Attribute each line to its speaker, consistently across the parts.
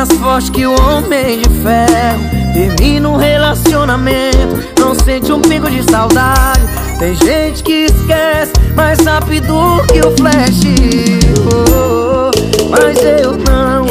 Speaker 1: mais forte que o homem de ferro. Termina um relacionamento, não sente um pingo de saudade. Tem gente que esquece mais rápido que o flash. Mas eu não.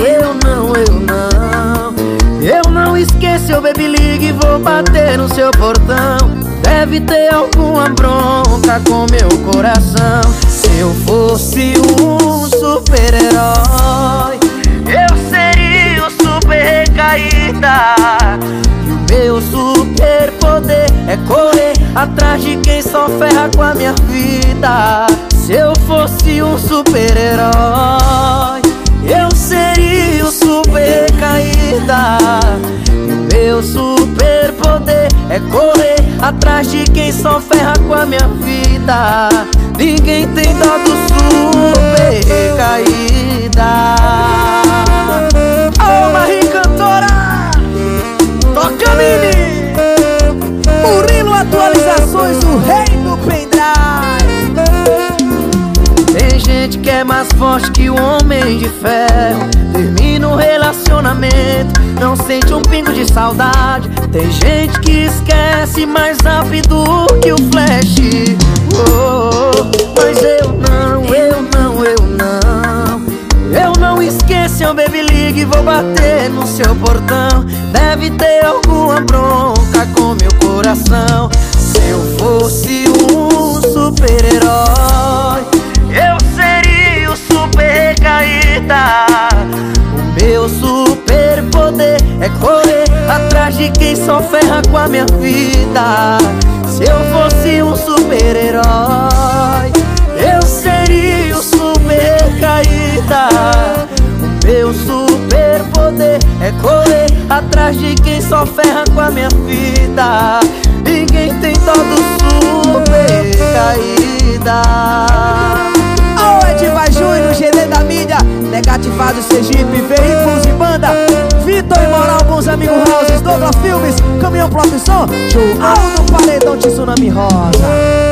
Speaker 1: Eu não esqueço, eu baby ligue e vou bater no seu portão. Deve ter alguma bronca com meu coração. Se eu fosse um super-herói, eu seria o super recaída. E o meu superpoder é correr atrás de quem só ferra com a minha vida. Se eu fosse um super-herói, eu seria o super recaída. E o meu superpoder é correr atrás de quem só ferra com a minha vida. Ninguém tem dó do super recaída. Ô, Marie Cantora, toca mini Murilo Atualizações, o rei do pendrive. Tem gente que é mais forte que o homem de ferro. Termina um relacionamento, não sente um pingo de saudade. Tem gente que esquece mais rápido que o flash. Mas eu não esqueço, eu baby ligue e vou bater no seu portão. Deve ter alguma bronca com meu coração. Se eu fosse um super-herói, eu seria o super recaída. O meu superpoder é correr atrás de quem só ferra com a minha vida. Se eu fosse um super-herói, eu seria o super recaída. O meu superpoder é correr atrás de quem só ferra com a minha vida. Ninguém tem dó do super recaída.
Speaker 2: Ô, Edivar Júnior, GD da mídia, Negativado Sergipe, Veículos e Banda, Vitor e Moral, Bons Amigos Houses, Douglas Filmes, Caminhão Profissão, João do Paredão, Tsunami Rosa.